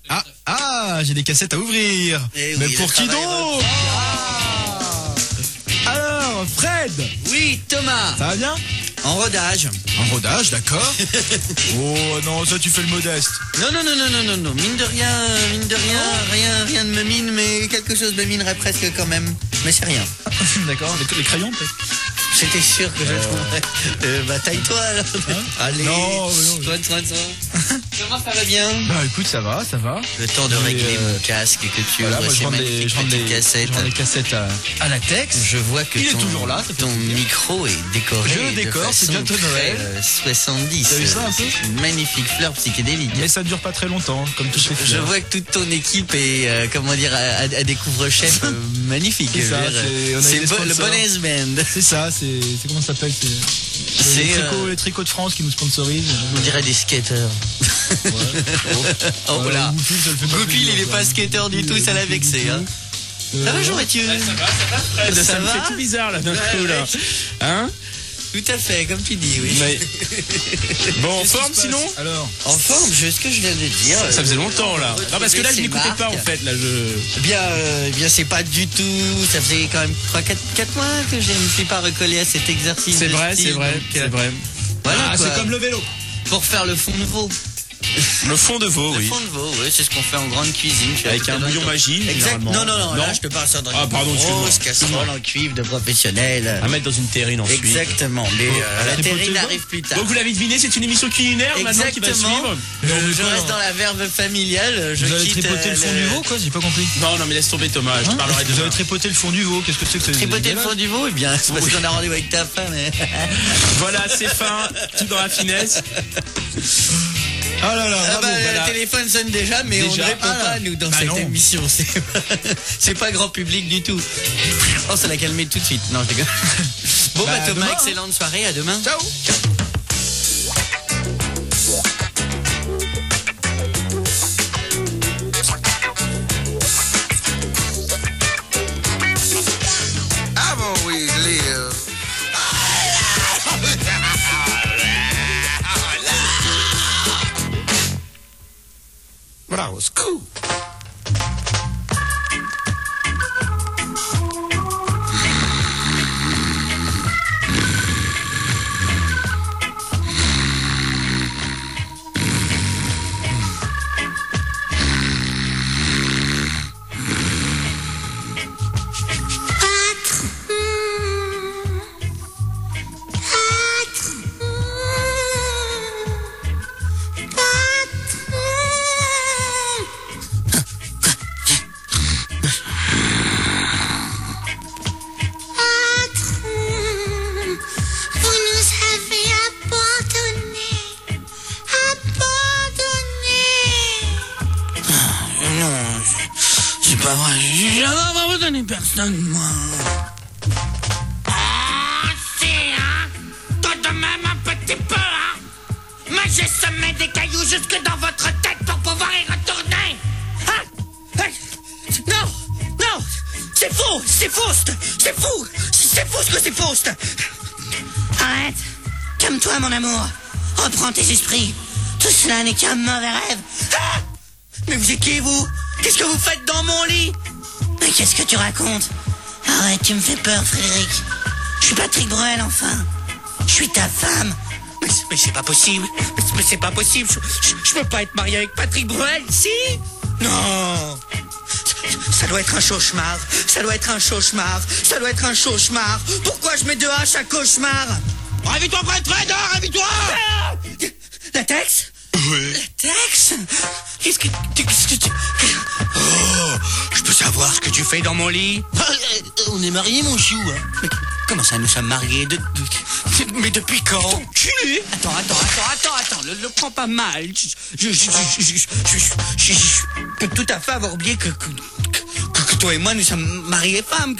J'ai des cassettes à ouvrir. Eh Mais oui, pour le qui travail donc? Alors, Fred, Oui, Thomas. ça va bien? En rodage. En rodage, d'accord. Oh non, ça tu fais le modeste. Non. Mine de rien, rien ne me mine, mais quelque chose me minerait presque quand même. Mais c'est rien. D'accord, les crayons peut-être? J'étais sûr que je le trouverais. Bah taille-toi alors. Allez. Non. Soin. Comment ça va bien? Bah écoute, ça va. Le temps de régler mon casque et que tu Voilà, ouvres moi je ces rends magnifiques petites cassettes. je rends les cassettes à latex. Je vois que Il est ton, toujours là, ça fait ton plaisir. micro est décoré. Je décore, c'est bientôt Noël. 70. T'as vu ça un peu? Une magnifique fleur psychédélique. Mais ça dure pas très longtemps, comme toutes les Je fleurs. vois que toute ton équipe est, à des couvre-chefs magnifiques. C'est ça, on a C'est des le sponsors. Bonnes Band. C'est ça, c'est comment ça s'appelle? C'est les tricots de France qui nous sponsorisent. on dirait des skateurs. Oh là. Goupil, il est pas skateur du tout, ça l'a vexé. Hein. Ça va, Jean-Mathieu? Ça me fait tout bizarre là d'un coup là. Hein? Tout à fait, comme tu dis, oui. Mais... Bon, en forme sinon? Alors, En forme, ce que je viens de dire. Ça faisait longtemps là. Non, parce que là je n'écoutais pas en fait. Là, Eh bien, c'est pas du tout. Ça faisait quand même 4 mois que je ne me suis pas recollé à cet exercice. C'est de vrai, style, c'est vrai, donc, c'est vrai. Voilà, quoi. c'est comme le vélo. Pour faire le fond de veau. Le fond de veau, Le oui. fond de veau, oui, c'est ce qu'on fait en grande cuisine. Avec un bouillon magie, Exact. généralement. Non, là je te parle ça dans Ah, une pardon, grosse excuse-moi. casserole en cuivre de professionnel. À mettre dans une terrine ensuite. Exactement, mais la terrine arrive plus tard. Donc vous l'avez deviné, c'est une émission culinaire maintenant qui va Exactement. suivre. Je reste dans la verve familiale. Je Vous avez quitte tripoté le fond du veau, quoi? J'ai pas compris. Non, mais laisse tomber Thomas, je te parlerai Vous avez demain. tripoté le fond du veau, qu'est-ce que c'est que ça? Tripoter le fond du veau, eh bien, c'est parce qu'on a rendez-vous avec ta femme. Voilà, c'est fin, tout dans la finesse. Ah là là, Ah bravo, bah, voilà. le téléphone sonne déjà, mais on ne Déjà? répond pas, nous, dans Bah cette non. émission. C'est pas grand public du tout. Oh, ça l'a calmé tout de suite. Non, je déconne. Bon, Bah, Thomas, demain, excellente soirée. À demain. Ciao. I've always lived. But I was cool. Vous nous avez abandonnés. Non, c'est pas vrai. J'ai jamais abandonné personne, moi. Ah, si, hein? Toi de même un petit peu, hein? Mais j'ai semé des cailloux jusque dans votre tête pour pouvoir y retourner. Hein? Hey, non, c'est faux, c'est faux, c'est fou ce que c'est faux. Arrête, calme-toi mon amour, reprends tes esprits, tout cela n'est qu'un mauvais rêve. Ah! Mais vous êtes qui, vous? Qu'est-ce que vous faites dans mon lit? Mais qu'est-ce que tu racontes? Arrête, tu me fais peur, Frédéric. Je suis Patrick Bruel, enfin. Je suis ta femme. Mais c'est pas possible. Mais c'est pas possible. Je peux pas être marié avec Patrick Bruel, si? Non. Ça doit être un cauchemar. Ça doit être un cauchemar. Ça doit être un cauchemar. Pourquoi je mets deux H à cauchemar? Réveille-toi, Fred, réveille-toi! Latex? Oui. Latex? Qu'est-ce que tu... Oh, je peux savoir ce que tu fais dans mon lit? On est mariés, mon chou. Hein. Mais comment ça, nous sommes mariés mais depuis quand? Enculé. Attends, le prends pas mal. Je peux tout à fait avoir oublié que toi et moi, nous sommes mariés femmes.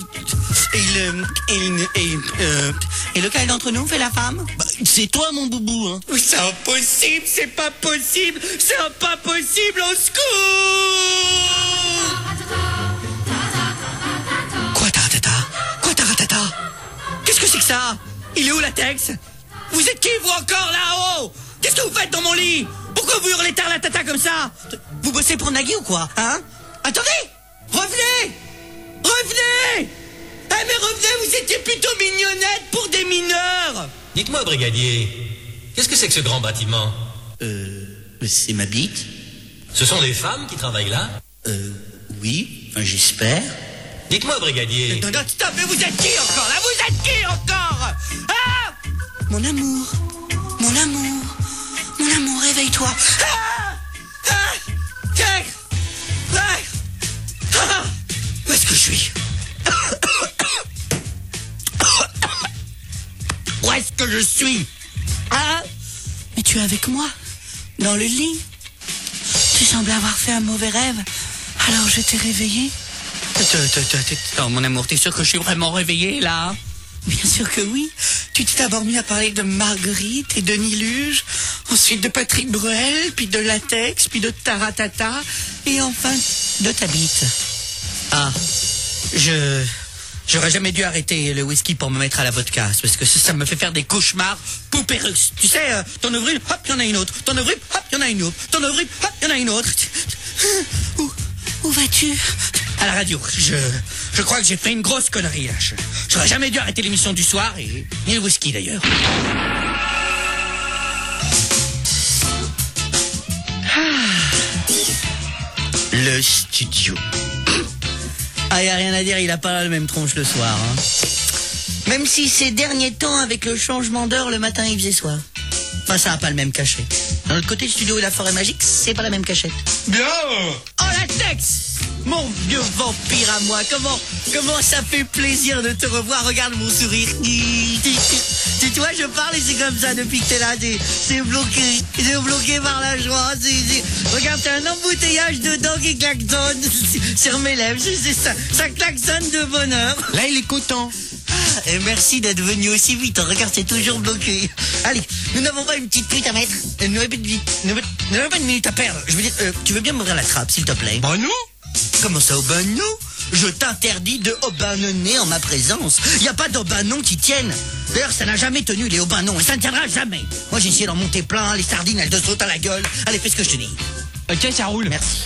Et lequel d'entre nous fait la femme? Bah, c'est toi, mon boubou. Hein. C'est impossible, c'est pas possible, au secours! Quoi, taratata? Qu'est-ce que c'est que ça? Il est où, Latex? Vous êtes qui, vous, encore là-haut? Qu'est-ce que vous faites dans mon lit? Pourquoi vous hurlez taratata comme ça? Vous bossez pour Nagui ou quoi? Hein? Attendez! Revenez! Revenez! Eh mais revenez, vous étiez plutôt mignonnette pour des mineurs! Dites-moi, brigadier, qu'est-ce que c'est que ce grand bâtiment? C'est ma bite. Ce sont des femmes qui travaillent là? Oui, enfin, j'espère. Dites-moi, brigadier. Non, stop, mais vous êtes qui encore là? Vous êtes qui encore? Ah! Mon amour, mon amour, mon amour, réveille-toi. Où est-ce que je suis? Où est-ce que je suis? Ah! Mais tu es avec moi, dans le lit. Tu sembles avoir fait un mauvais rêve, alors je t'ai réveillé. Non, mon amour, t'es sûr que je suis vraiment réveillé, là? Bien sûr que oui. Tu t'es d'abord mis à parler de Marguerite et de Niluge, ensuite de Patrick Bruel, puis de Latex, puis de Taratata, et enfin de ta bite. Ah, j'aurais jamais dû arrêter le whisky pour me mettre à la vodka, parce que ça me fait faire des cauchemars poupées russes. Tu sais, t'en ouvres une, hop, il y en a une autre. T'en ouvres une, hop, il y en a une autre. T'en ouvres une, hop, il y en a une autre. Où vas-tu? À la radio. Je crois que j'ai fait une grosse connerie, là. J'aurais jamais dû arrêter l'émission du soir, et ni le whisky, d'ailleurs. Le studio. Ah, y a rien à dire, il a pas la même tronche le soir, hein. Même si ces derniers temps, avec le changement d'heure, le matin il faisait soir. Enfin, ça a pas le même cachet. Dans l'autre côté, le studio et la forêt magique, c'est pas la même cachette. Bien. Oh, Latex! Mon vieux vampire à moi, comment ça fait plaisir de te revoir, regarde mon sourire. Tu vois, je parle et c'est comme ça depuis que t'es là, c'est bloqué par la joie. Regarde, t'as un embouteillage de dents qui klaxonne sur mes lèvres, ça klaxonne de bonheur. Là, il est content. Et merci d'être venu aussi vite, regarde, c'est toujours bloqué. Allez, nous n'avons pas une petite minute à mettre, nous n'avons pas une minute à perdre. Je veux dire, tu veux bien m'ouvrir la trappe, s'il te plaît? Bah non. Comment ça, Aubanon? Je t'interdis de aubanonner en ma présence. Il n'y a pas d'aubanon qui tienne. D'ailleurs, ça n'a jamais tenu les aubanons et ça ne tiendra jamais. Moi, j'ai essayé d'en monter plein, les sardines, elles te sautent à la gueule. Allez, fais ce que je te dis. Ok, ça roule. Merci.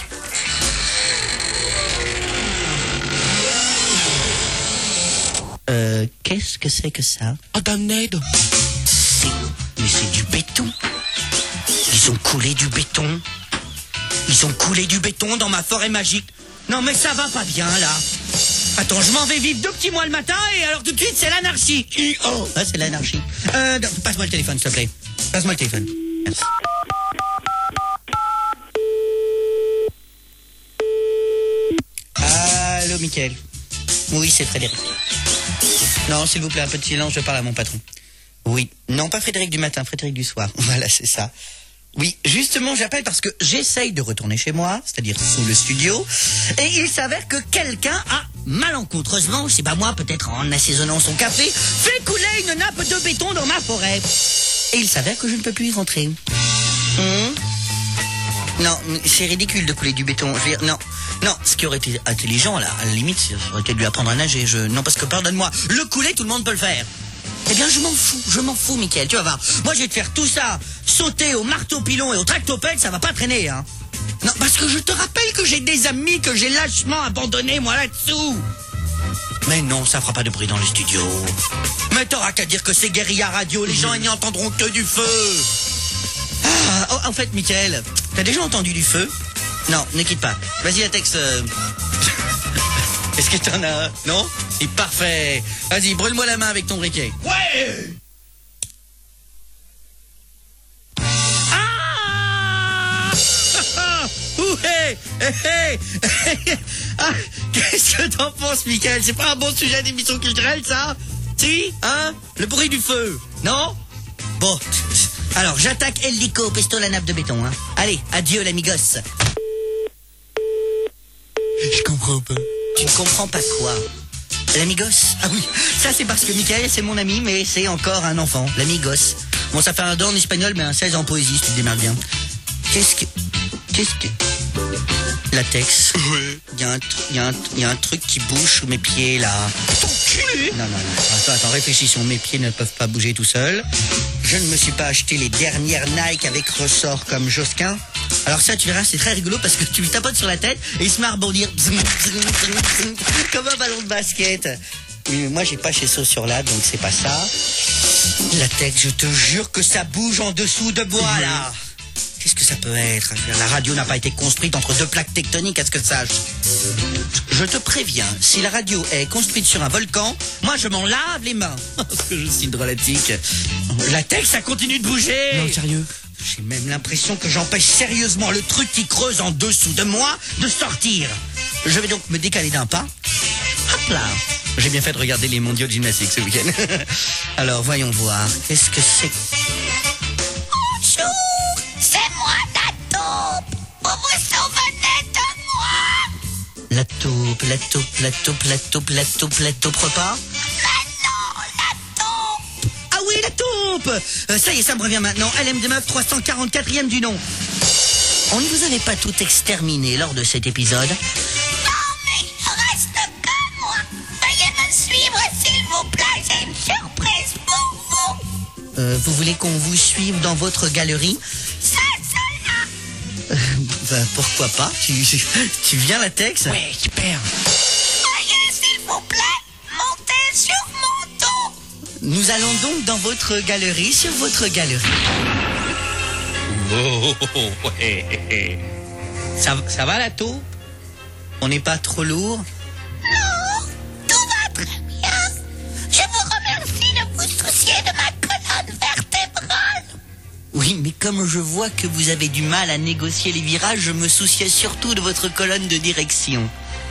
Qu'est-ce que c'est que ça? Oh, d'un aide. Mais c'est du béton. Ils ont coulé du béton. Ils ont coulé du béton dans ma forêt magique. Non mais ça va pas bien là. Attends, je m'en vais vivre 2 petits mois le matin et alors tout de suite c'est l'anarchie. Oh, ah, c'est l'anarchie. Passe-moi le téléphone s'il te plaît. Passe-moi le téléphone. Merci. Allô Mickaël. Oui, c'est Frédéric. Non, s'il vous plaît, un peu de silence, je parle à mon patron. Oui, non pas Frédéric du matin, Frédéric du soir. Voilà, c'est ça. Oui, justement, j'appelle parce que j'essaye de retourner chez moi, c'est-à-dire sous le studio, et il s'avère que quelqu'un a, malencontreusement, je sais pas moi, peut-être en assaisonnant son café, fait couler une nappe de béton dans ma forêt. Et il s'avère que je ne peux plus y rentrer. Non, c'est ridicule de couler du béton. Je veux dire, non, ce qui aurait été intelligent, là, à la limite, ça aurait été de lui apprendre à nager. Non, parce que, pardonne-moi, le couler, tout le monde peut le faire. Eh bien, je m'en fous, Mickaël, tu vas voir. Moi, je vais te faire tout ça, sauter au marteau-pilon et au tractopelle, ça va pas traîner, hein. Non, parce que je te rappelle que j'ai des amis que j'ai lâchement abandonnés, moi, là-dessous. Mais non, ça fera pas de bruit dans le studio. Mais t'auras qu'à dire que c'est guérilla radio, les gens n'y entendront que du feu. Ah, oh, en fait, Mickaël, t'as déjà entendu du feu? Non, ne quitte pas. Vas-y, Latex. Est-ce que t'en as un? Non? C'est parfait. Vas-y, brûle-moi la main avec ton briquet. Ouais! Ah! Ouais! Ah, qu'est-ce que t'en penses, Mickaël? C'est pas un bon sujet d'émission culturelle, ça? Si? Hein? Le bruit du feu? Non? Bon. Alors, j'attaque Eldico, pesto la nappe de béton, hein. Allez, adieu, l'amigos. Je comprends pas. Tu ne comprends pas quoi? L'amigos? Ah oui, ça c'est parce que Mickaël c'est mon ami, mais c'est encore un enfant, l'amigos. Bon, ça fait un 2 en espagnol, mais un 16 en poésie, si tu te démerdes bien. Qu'est-ce que... Latex. Ouais. Il y a un truc qui bouge sous mes pieds, là. Non. Attends, réfléchissons. Mes pieds ne peuvent pas bouger tout seuls. Je ne me suis pas acheté les dernières Nike avec ressort comme Josquin. Alors ça, tu verras, c'est très rigolo parce que tu lui tapotes sur la tête et il se met à rebondir comme un ballon de basket. Oui, mais moi, j'ai pas chez Sauce-sur-Lade, donc c'est pas ça. Latex, je te jure que ça bouge en dessous de bois, là. Qu'est-ce que ça peut être? La radio n'a pas été construite entre deux plaques tectoniques, à ce que tu saches. Je te préviens, si la radio est construite sur un volcan, moi je m'en lave les mains. Parce que je suis drôlatique. Latex, ça continue de bouger. Non, sérieux. J'ai même l'impression que j'empêche sérieusement le truc qui creuse en dessous de moi de sortir. Je vais donc me décaler d'un pas. Hop là. J'ai bien fait de regarder les mondiaux de gymnastique ce week-end. Alors, voyons voir. Qu'est-ce que c'est? Bonjour, c'est moi la taupe. Vous vous souvenez de moi? La taupe, la taupe, la taupe, la taupe, la taupe, la taupe repas. Mais non, la taupe. Ah oui, la taupe. Ça y est, ça me revient maintenant. LM de meuf 344e du nom. On ne vous avait pas tout exterminé lors de cet épisode? Non, mais il reste que moi. Veuillez me suivre, s'il vous plaît. J'ai une surprise pour vous. Vous voulez qu'on vous suive dans votre galerie? C'est cela. Ben, pourquoi pas? Tu viens, Latex? Ouais, super. Veuillez, s'il vous plaît, monter sur mon dos. Nous allons donc dans votre galerie, sur votre galerie. Oh, ouais. Ça va, la taupe? On n'est pas trop lourd? Non, tout va très bien. Je vous remercie de vous soucier de ma colonne vertébrale. Oui, mais comme je vois que vous avez du mal à négocier les virages, je me souciais surtout de votre colonne de direction.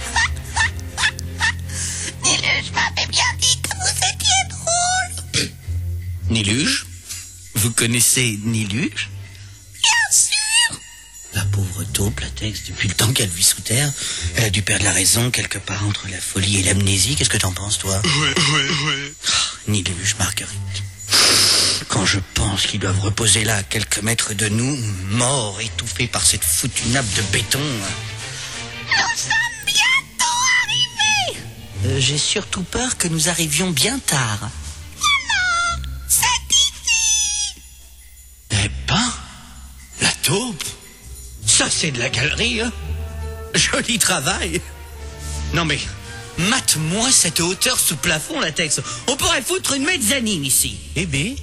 Niluge m'avait bien dit que vous étiez drôle. Niluge? Vous connaissez Niluge? Bien sûr. La pauvre taupe, Latex, depuis le temps qu'elle vit sous terre, elle a dû perdre la raison quelque part entre la folie et l'amnésie. Qu'est-ce que t'en penses, toi? Ouais. Niluge, Marguerite. Quand je pense qu'ils doivent reposer là, à quelques mètres de nous, morts, étouffés par cette foutue nappe de béton. Nous sommes bientôt arrivés. J'ai surtout peur que nous arrivions bien tard. Non, c'est ici. Eh ben, la taupe, ça c'est de la galerie, hein? Joli travail. Non mais, mate-moi cette hauteur sous plafond, Latex. On pourrait foutre une mezzanine ici. Eh ben.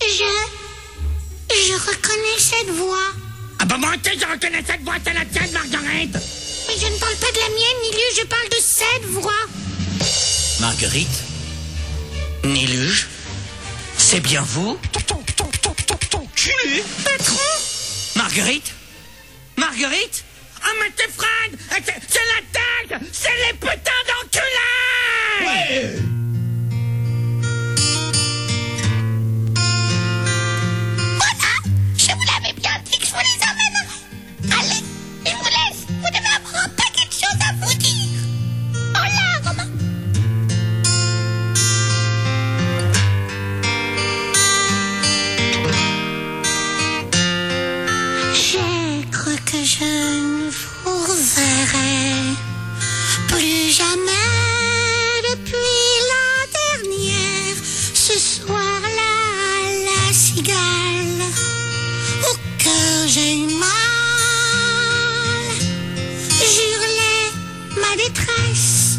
Je reconnais cette voix. Ah bah moi, je reconnais cette voix, c'est la tienne, Marguerite. Mais je ne parle pas de la mienne, Niluge, je parle de cette voix. Marguerite? Niluge? C'est bien vous? Patron? Marguerite? Marguerite? Ah mais c'est Fred! C'est la tête! C'est les putains d'enculés! Ouais! Voilà, je vous l'avais bien dit que je vous les emmènerais. Allez, je vous laisse. Vous devez avoir un paquet de choses à vous dire. En larmes. J'ai cru que je ne vous verrai plus jamais depuis la dernière. Ce soir-là, à la cigale, au cœur j'ai eu mal. J'hurlais ma détresse.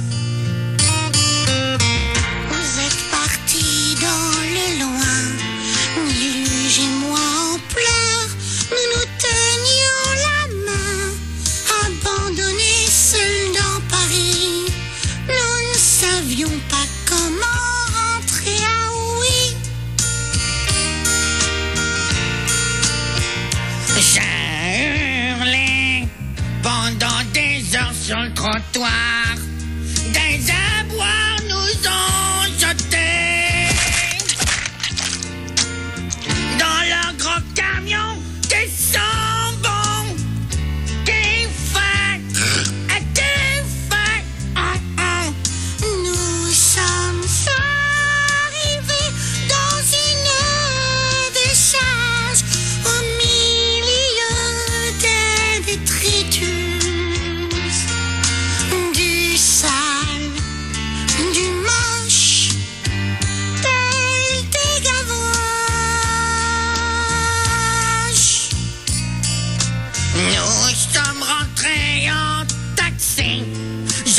Vous êtes partis dans le loin, Niluge et moi en pleurs. Nous nous tenions la main, abandonnés seuls dans Paris. Nous ne savions pas comment rentrer à oui. J'ai hurlé pendant des heures sur le trottoir. Des abois nous ont jetés dans leur gros camion qui sont bons, qui fait. Nous sommes arrivés dans une décharge au milieu des détritus, du sale, du moche,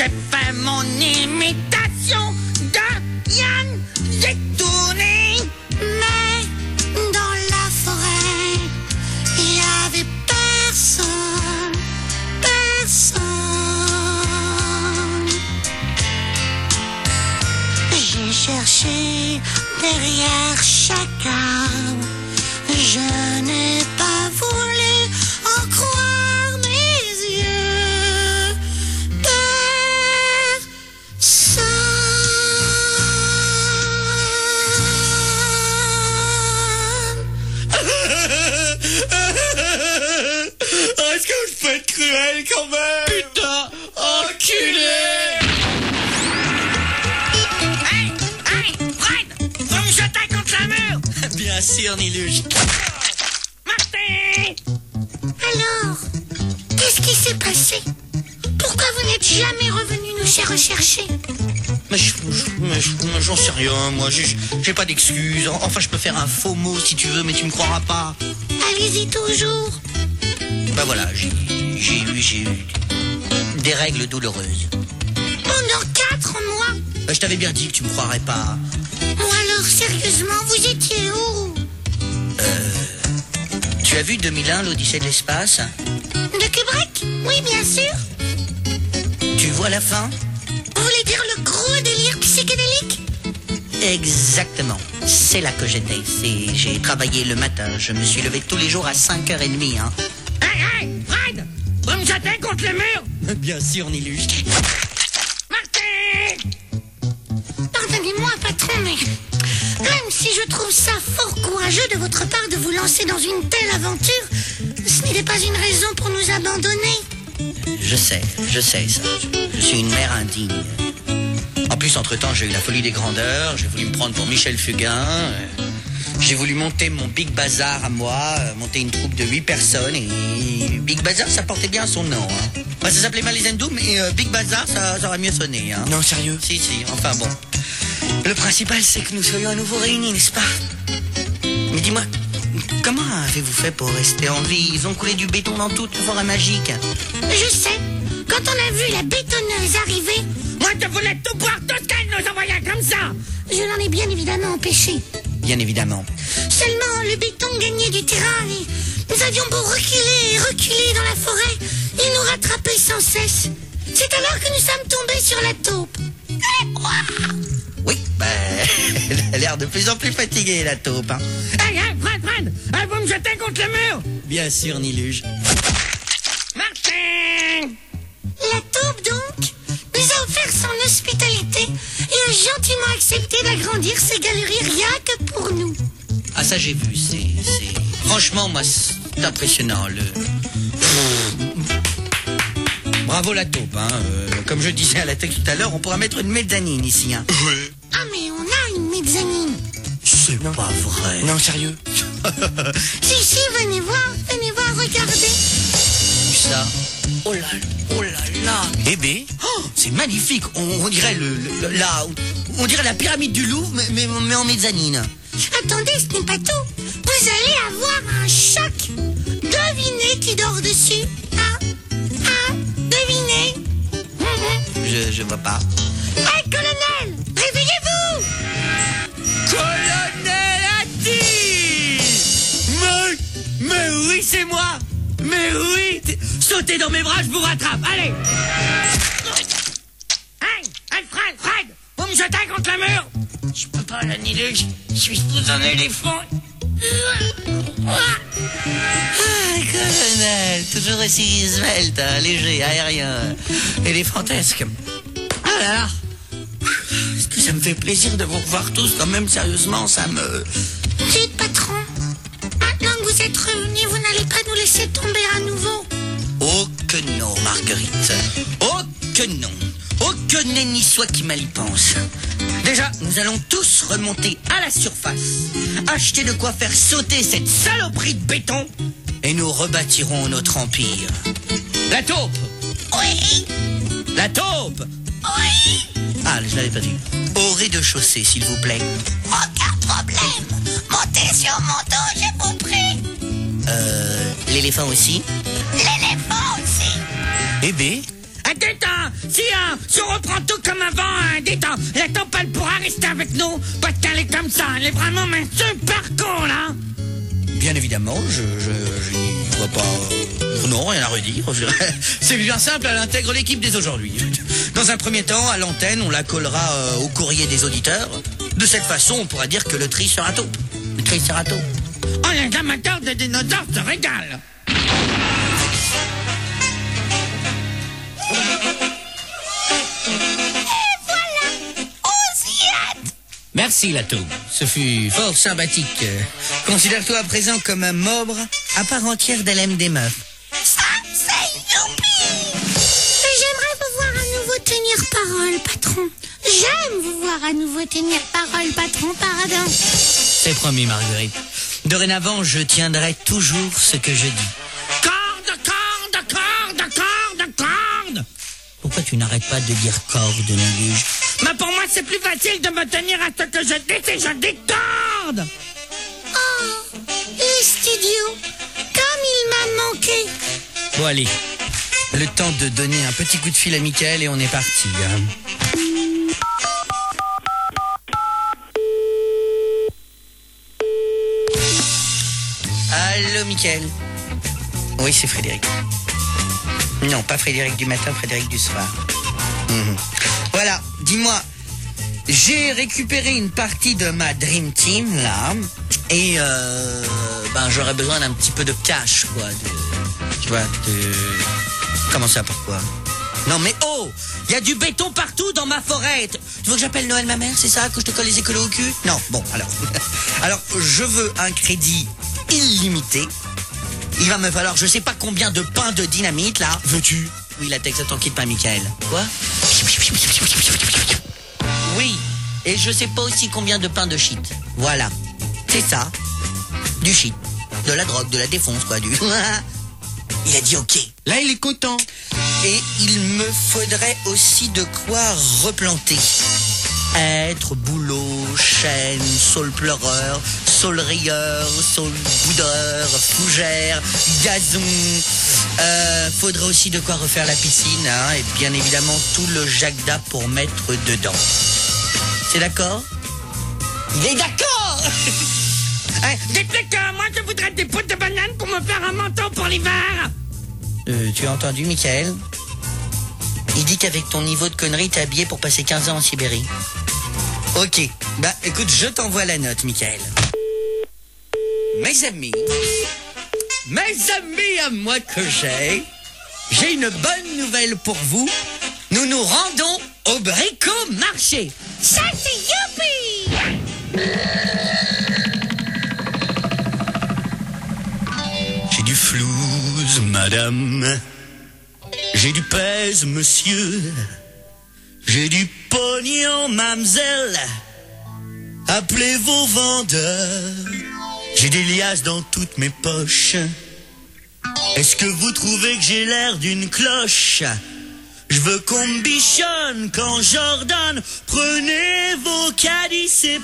j'ai fait mon imitation de Yann. J'ai tourné. Mais dans la forêt, il y avait personne, personne. J'ai cherché derrière chaque arbre, je n'ai pas voulu en croire mes yeux. Est-ce que vous faites cruel quand même? Putain, enculé! Hey, Fred, vous me jetez contre le mur. Bien sûr, Niluge. Martin! Alors, qu'est-ce qui s'est passé? Pourquoi vous n'êtes jamais revenu nous rechercher? Mais j'en sais rien, moi. J'ai pas d'excuses. Enfin, je peux faire un faux mot si tu veux, mais tu me croiras pas. Allez-y toujours. Bah voilà, j'ai eu des règles douloureuses. Pendant 4 mois? Bah, je t'avais bien dit que tu me croirais pas. Ou alors, sérieusement, vous étiez où? Tu as vu 2001, l'Odyssée de l'espace? De Kubrick? Oui, bien sûr. Tu vois la fin? Vous voulez dire le gros délire psychédélique? Exactement. C'est là que j'étais. J'ai travaillé le matin. Je me suis levé tous les jours à 5h30. Hein. Hey, Fred, vous me jetez contre le mur. Bien sûr, Niluge. Martin! Pardonnez-moi, patron, mais même si je trouve ça fort courageux de votre part de vous lancer dans une telle aventure, ce n'était pas une raison pour nous abandonner. Je sais ça. Je suis une mère indigne. En plus, entre-temps, j'ai eu la folie des grandeurs. J'ai voulu me prendre pour Michel Fugain. J'ai voulu monter mon Big Bazar à moi, monter une troupe de 8 personnes. Et Big Bazar, ça portait bien son nom. Hein. Bah, ça s'appelait Malizendou, mais Big Bazar, ça aurait mieux sonné. Hein. Non, sérieux? Si, enfin bon. Le principal, c'est que nous soyons à nouveau réunis, n'est-ce pas? Mais dis-moi, comment avez-vous fait pour rester en vie? Ils ont coulé du béton dans toute la forêt magique. Je sais, quand on a vu la bétonneuse arriver, Moi, je voulais tout boire, tout ce qu'elle nous envoyait comme ça. je l'en ai bien évidemment empêché. Bien évidemment. Seulement, le béton gagnait du terrain et nous avions beau reculer et reculer dans la forêt, il nous rattrapait sans cesse. C'est alors que nous sommes tombés sur la taupe. Oui, elle a l'air de plus en plus fatiguée, la taupe. Hein. Hey, Fred, vous me jetez contre le mur. Bien sûr, Niluge. Martin! La taupe, donc, nous a offert son hospitalité et a gentiment accepté d'agrandir ses galeries rien que pour nous. Ah, ça, j'ai vu. C'est... Franchement, moi, c'est impressionnant. Bravo, la taupe. Hein. Comme je disais à la tech tout à l'heure, on pourra mettre une mezzanine ici. Hein. Ah, mais on a une mezzanine. C'est pas vrai. Non, sérieux? Si, venez voir, regardez. Ça. Oh là là. Bébé? Oh, c'est magnifique. On dirait on dirait la pyramide du Louvre, mais en mezzanine. Attendez, ce n'est pas tout. Vous allez avoir un choc. Devinez qui dort dessus. Devinez. Je vois pas. Hey, colonel, réveillez-vous. Colonel Atti! Mais oui, c'est moi! Mais oui! Sautez dans mes bras, je vous rattrape, allez! Hey, Fred, vous me jetez contre le mur. Je peux pas, la Niluge, je suis sous un éléphant. Ah, colonel, toujours aussi svelte, hein, léger, aérien, éléphantesque. Ah là là! Est-ce que ça me fait plaisir de vous revoir tous, quand même, sérieusement, ça me... Dites, patron, maintenant que vous êtes réunis, vous n'allez pas nous laisser tomber à nouveau. Oh que non, Marguerite. Oh que non. Oh que nenni soit qui mal y pense. Déjà, nous allons tous remonter à la surface, acheter de quoi faire sauter cette saloperie de béton, et nous rebâtirons notre empire. La taupe! Oui, La taupe! oui, Ah, je l'avais pas vu. Au rez-de-chaussée, s'il vous plaît. aucun problème. Montez sur mon dos, j'ai compris. L'éléphant aussi? L'éléphant aussi. Bébé? détends. Si on reprend tout comme avant, détends. La tempête pourra rester avec nous, parce qu'elle est comme ça. Elle est vraiment mais super con, là. Bien évidemment, je n'y vois pas... non, rien à redire. C'est bien simple, elle intègre l'équipe dès aujourd'hui. Dans un premier temps, à l'antenne, on la collera au courrier des auditeurs. De cette façon, on pourra dire que le Tricerato. Le Tricerato. Oh, les amateurs de dinosaures se régalent. Merci, Lato. Ce fut fort sympathique. Considère-toi à présent comme un membre à part entière d'LM des meufs. Ça, c'est youpi! J'aimerais vous voir à nouveau tenir parole, patron. J'aime vous voir à nouveau tenir parole, patron, pardon. C'est promis, Marguerite. Dorénavant, je tiendrai toujours ce que je dis. Corde, corde, corde, corde, corde. Pourquoi tu n'arrêtes pas de dire corde, Néluge? Mais pour moi, c'est plus facile de me tenir à ce que je dis si je dis corde. Oh, les studios, comme il m'a manqué. Bon, allez. Le temps de donner un petit coup de fil à Mickaël et on est parti. Allô, Mickaël? Oui, c'est Frédéric. Non, pas Frédéric du matin, Frédéric du soir. Voilà, dis-moi, j'ai récupéré une partie de ma Dream Team, là, et j'aurais besoin d'un petit peu de cash, quoi, tu vois, Comment ça, pourquoi? Non, mais oh, il y a du béton partout dans ma forêt. Tu veux que j'appelle Noël ma mère, c'est ça, que je te colle les écolos au cul? Non, bon, alors, alors, je veux un crédit illimité. Il va me falloir je sais pas combien de pains de dynamite, là. Veux-tu? Oui, la texte, t'en quitte pas, Mickaël. Quoi? Oui, et je sais pas aussi combien de pains de shit. Voilà, c'est ça. Du shit, de la drogue, de la défonce, quoi, du... Il a dit ok. Là, il est content. Et il me faudrait aussi de quoi replanter. Hêtre, bouleau, chêne, saule pleureur, saule rieur, saule boudeur, fougère, gazon. Faudrait aussi de quoi refaire la piscine, hein, et bien évidemment tout le jagda pour mettre dedans. C'est d'accord? Il est d'accord. Dites-le que moi je voudrais des potes de banane pour me faire un manteau pour l'hiver. Tu as entendu, Mickaël? Il dit qu'avec ton niveau de connerie, t'es habillé pour passer 15 ans en Sibérie. Ok, bah écoute, je t'envoie la note, Mickaël. Mes amis à moi que j'ai une bonne nouvelle pour vous. Nous nous rendons au bricomarché. Ça, c'est youpi! J'ai du flouze, madame. J'ai du pèse, monsieur. J'ai du pognon, mademoiselle. Appelez vos vendeurs. J'ai des liasses dans toutes mes poches. Est-ce que vous trouvez que j'ai l'air d'une cloche? Je veux qu'on me bichonne quand j'ordonne. Prenez vos caddies, c'est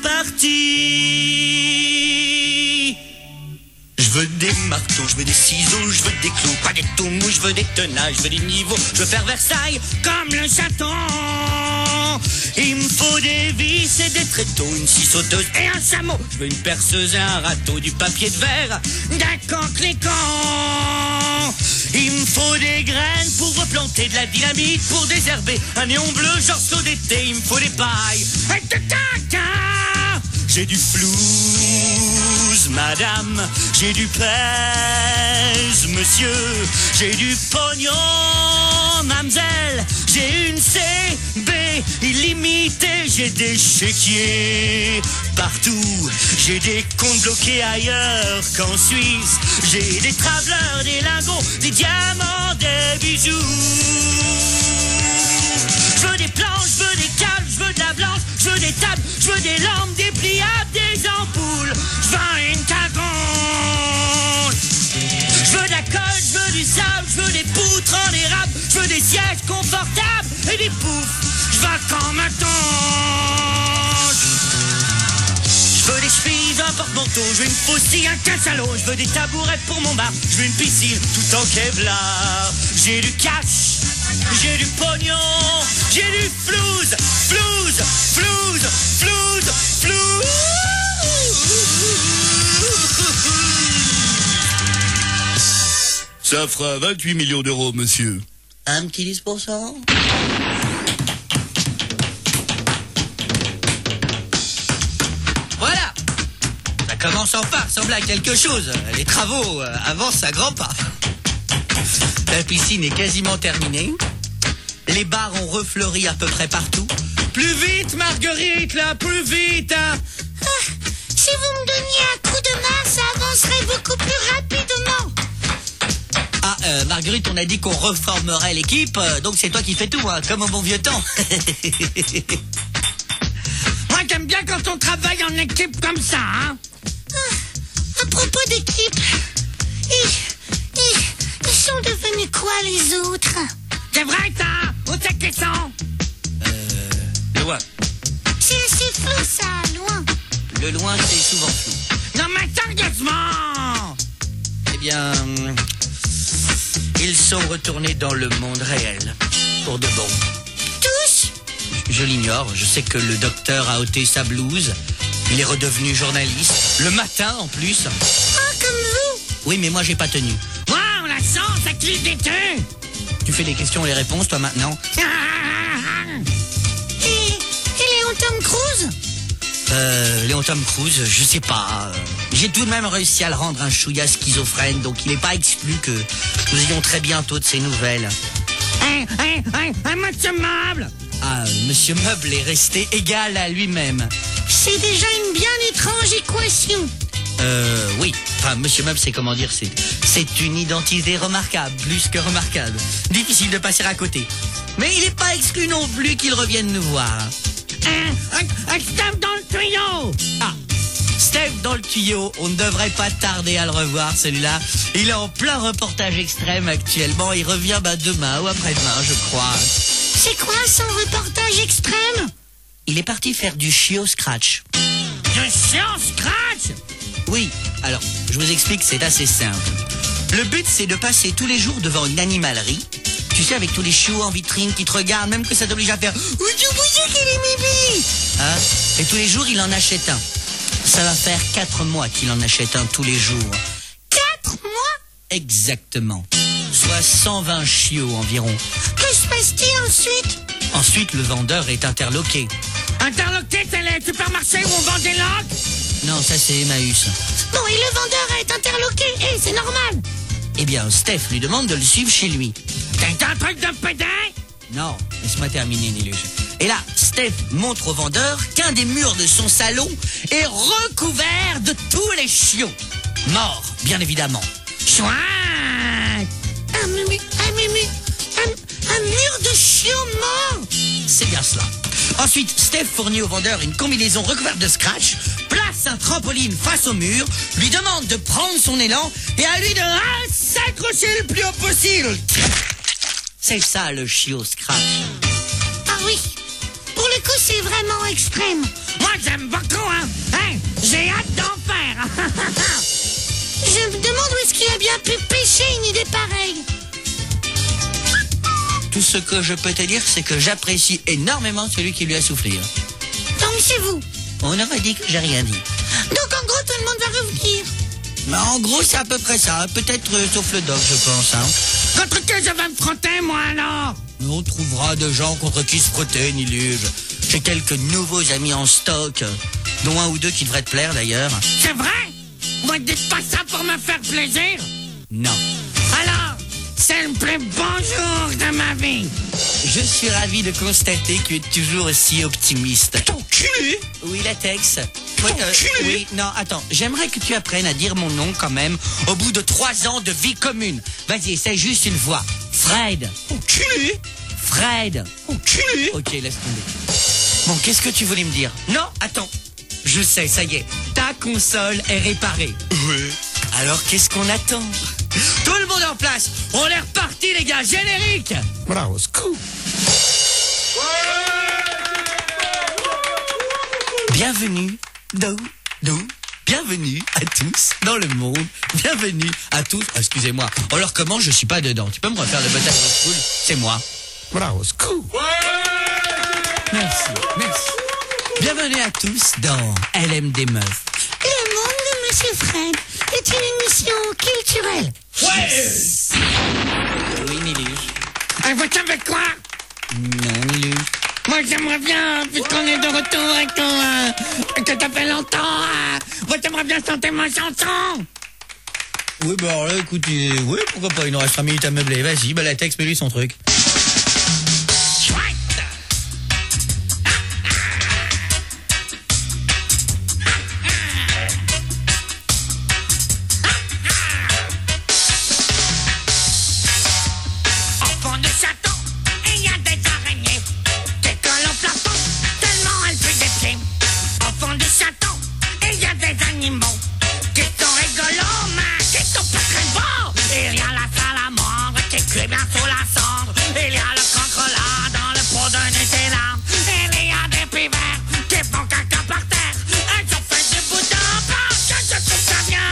parti. Je veux des marteaux, je veux des ciseaux, je veux des clous, pas des tout mous, je veux des tenailles, je veux des niveaux, je veux faire Versailles comme le château. Il me faut des vis et des tréteaux, une scie sauteuse et un chameau. Je veux une perceuse et un râteau, du papier de verre, d'accord cléquant. Il me faut des graines pour replanter, de la dynamite pour désherber, un néon bleu genre saut d'été. Il me faut des pailles et de caca. J'ai du flouze, madame, j'ai du pèse, monsieur, j'ai du pognon, mademoiselle, j'ai une CB illimitée, j'ai des chéquiers partout, j'ai des comptes bloqués ailleurs qu'en Suisse, j'ai des travelers, des lingots, des diamants, des bijoux. Je veux des planches, je veux des câbles, je veux de la blanche, je veux des tables, je veux des lampes, des pliables, des ampoules, je veux une cagoule. Je veux de la colle, je veux du sable, je veux des poutres en érable, je veux des sièges confortables et des poufs, je veux qu'on me touche. Je veux des chemises, un porte-manteau, je veux une faucille, un cachalot, je veux des tabourets pour mon bar, je veux une piscine tout en Kevlar. J'ai du cash, j'ai du pognon, j'ai du flouze, flouze, flouze, flouze, flouze. Ça fera 28 millions d'euros, monsieur. Un petit 10%. Voilà. Ça commence enfin à ressembler à quelque chose. Les travaux avancent à grands pas. La piscine est quasiment terminée. Les bars ont refleuri à peu près partout. Plus vite, Marguerite, là, plus vite, hein. Si vous me donniez un coup de main, ça avancerait beaucoup plus rapidement. Ah, Marguerite, on a dit qu'on reformerait l'équipe, donc c'est toi qui fais tout, hein, comme au bon vieux temps. Moi, j'aime bien quand on travaille en équipe comme ça, hein. À propos d'équipe, ils sont devenus quoi les autres? C'est vrai, ça? Où c'est qu'ils sont? Loin. C'est flou ça, loin. Le loin, c'est souvent flou. Non mais sérieusement! Eh bien, ils sont retournés dans le monde réel, pour de bon. Tous? Je l'ignore, je sais que le docteur a ôté sa blouse, il est redevenu journaliste, le matin en plus. Ah, comme vous? Oui, mais moi j'ai pas tenu. Waouh, la chance, ça clique des queues! Tu fais les questions et les réponses, toi, maintenant? Et Léon Tom Cruise? Léon Tom Cruise, je sais pas. J'ai tout de même réussi à le rendre un chouïa schizophrène, donc il n'est pas exclu que nous ayons très bientôt de ses nouvelles. Monsieur Meuble! Ah, Monsieur Meuble est resté égal à lui-même. C'est déjà une bien étrange équation. Oui. Enfin, Monsieur Meuble, c'est comment dire, c'est une identité remarquable, plus que remarquable. Difficile de passer à côté. Mais il n'est pas exclu non plus qu'il revienne nous voir. Steph dans le tuyau! Ah, Steph dans le tuyau, on ne devrait pas tarder à le revoir celui-là. Il est en plein reportage extrême actuellement, il revient demain ou après-demain je crois. C'est quoi son reportage extrême? Il est parti faire du chiot scratch. Du chiot scratch? Oui, alors je vous explique, c'est assez simple. Le but c'est de passer tous les jours devant une animalerie. Tu sais, avec tous les chiots en vitrine qui te regardent, même que ça t'oblige à faire « Où tu bouges qu'il est mébi ?» Hein? Et tous les jours, il en achète un. Ça va faire 4 mois qu'il en achète un tous les jours. 4 mois? Exactement. Soit 120 chiots environ. Que se passe-t-il ensuite? Ensuite, le vendeur est interloqué. Interloqué, c'est les supermarchés où on vend des loques? Non, ça c'est Emmaüs. Bon, et le vendeur est interloqué, et c'est normal. Eh bien, Steph lui demande de le suivre chez lui. C'est un truc de pédé? Non, laisse-moi terminer, Niluge. Et là, Steph montre au vendeur qu'un des murs de son salon est recouvert de tous les chiots. Morts, bien évidemment. Chouette! Un mur de chiots morts? C'est bien cela. Ensuite, Steph fournit au vendeur une combinaison recouverte de scratch, place un trampoline face au mur, lui demande de prendre son élan et à lui de s'accrocher le plus haut possible. C'est ça le chiot scratch. Ah oui, pour le coup c'est vraiment extrême. Moi j'aime beaucoup, hein. J'ai hâte d'en faire. Je me demande où est-ce qu'il a bien pu pêcher une idée pareille. Tout ce que je peux te dire, c'est que j'apprécie énormément celui qui lui a soufflé. Donc c'est vous. On aurait dit que j'ai rien dit. Donc en gros tout le monde va revenir. Mais en gros, c'est à peu près ça. Peut-être sauf le doc, je pense. Hein. Contre qui je vais me frotter, moi, alors? On trouvera des gens contre qui se frotter, Niluge. J'ai quelques nouveaux amis en stock, dont un ou deux qui devraient te plaire, d'ailleurs. C'est vrai? Vous ne dites pas ça pour me faire plaisir? Non. Alors, c'est le plus beau jour de ma vie. Je suis ravi de constater que tu es toujours aussi optimiste. Ton cul! Oui, latex. Oui, non, attends. J'aimerais que tu apprennes à dire mon nom quand même au bout de 3 ans de vie commune. Vas-y, essaye juste une fois. Fred. Enculé! Fred. Enculé! Ok, laisse tomber. Bon, qu'est-ce que tu voulais me dire? Non, attends. Je sais, ça y est. Ta console est réparée. Ouais. Alors, qu'est-ce qu'on attend? Tout le monde en place. On est reparti, les gars. Générique. But that was cool. Bienvenue dans Donc, bienvenue à tous dans le monde. Bienvenue à tous. Oh, excusez-moi. Alors comment je suis pas dedans? Tu peux me refaire le bataille de school? C'est moi. Bravo, Scoop. Merci, merci. Bienvenue à tous dans LMD Meuf. Le monde de Monsieur Fred est une émission culturelle. Oui, Milu. Vous savez quoi? Non, Milu. Moi, j'aimerais bien, puisqu'on est de retour et que ça fait longtemps, moi, j'aimerais bien chanter ma chanson. Oui, bah alors là, écoute, oui, pourquoi pas, il nous reste 3 minutes à meubler. Vas-y, bah la texte, mets-lui son truc. Chouette. Au fond du château, il y a des araignées qui collent au plafond, tellement elles puent des pieds. Au fond du château, il y a des animaux qui sont rigolos, mais qui sont pas très beaux. Il y a la salamandre qui cuit bien sous la cendre. Il y a le cancre là dans le pot de Nutella. Il y a des pivers qui font caca par terre. Elles ont fait du boudin parce que je trouve ça bien.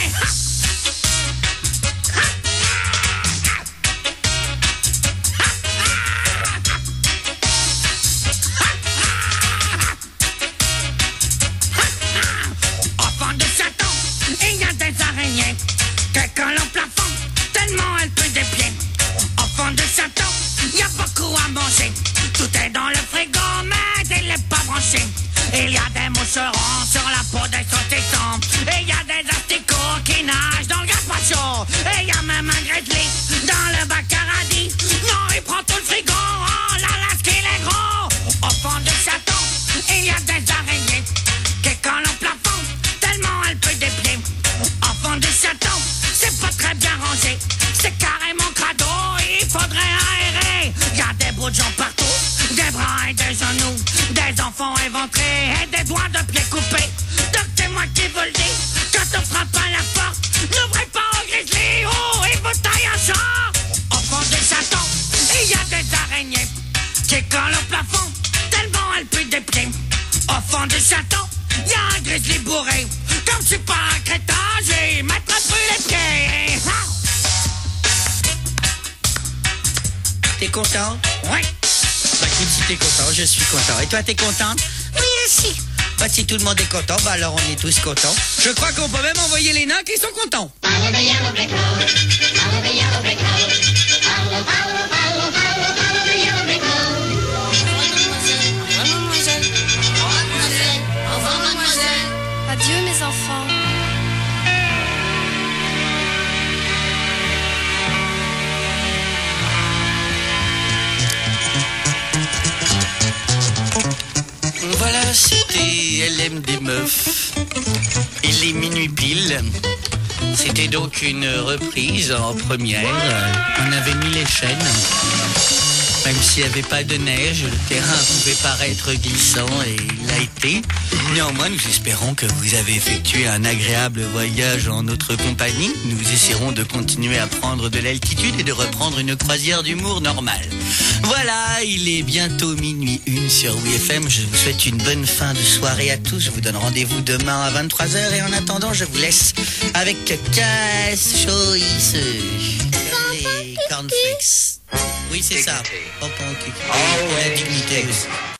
Au fond du château, il y a des araignées qui collent au plafond, tellement elles puent des pieds. Au fond du château, il y a beaucoup à manger. Tout est dans le frigo, mais il n'est pas branché. Il y a des moucherons sur la peau des saucissons. Et il y a des asticots qui nagent dans le gazpacho. Et il y a même un grizzly dans le Bacardi. Non, il prend tout le frigo, oh là là, ce qu'il est gros. Au fond du château, il y a des araignées qui collent au plafond, tellement elles puent des pieds. Au fond du château, c'est pas très bien rangé. C'est carrément crado, il faudrait aérer. Il y a des bouts de jambes partout, des bras et des genoux, des enfants éventrés et des doigts de pieds coupés. Donc c'est moi qui vous le dis, quand on frappe à la porte, n'ouvrez pas au grizzly, oh, il vous taille un char. Au fond du château, il y a des araignées qui collent au plafond, tellement elles puent des pieds. Au fond du château, il y a un grizzly bourré. Comme je suis pas un crétin, j'ai mettre un peu les pieds. T'es content? Oui. Bah écoute, si t'es content, je suis content. Et toi, t'es contente? Oui, aussi. Bah si tout le monde est content, bah alors on est tous contents. Je crois qu'on peut même envoyer les nains qui sont contents. Follow the yellow brick road. Follow the yellow brick road. Follow, follow, follow, follow, follow the yellow brick road. Au revoir, mademoiselle. Au revoir, mademoiselle. Au revoir, mademoiselle. Adieu mes enfants. Voilà, c'était LMD Meuf. Il est minuit pile. C'était donc une reprise en première. On avait mis les chaînes. Même s'il n'y avait pas de neige, le terrain pouvait paraître glissant et il l'a été. Néanmoins, nous espérons que vous avez effectué un agréable voyage en notre compagnie. Nous essaierons de continuer à prendre de l'altitude et de reprendre une croisière d'humour normale. Voilà, il est bientôt minuit 1 sur WeFM. Je vous souhaite une bonne fin de soirée à tous. Je vous donne rendez-vous demain à 23h et en attendant, je vous laisse avec Cass Choice et Cornflakes. Oui, c'est ça. Pompon, la dignité aussi.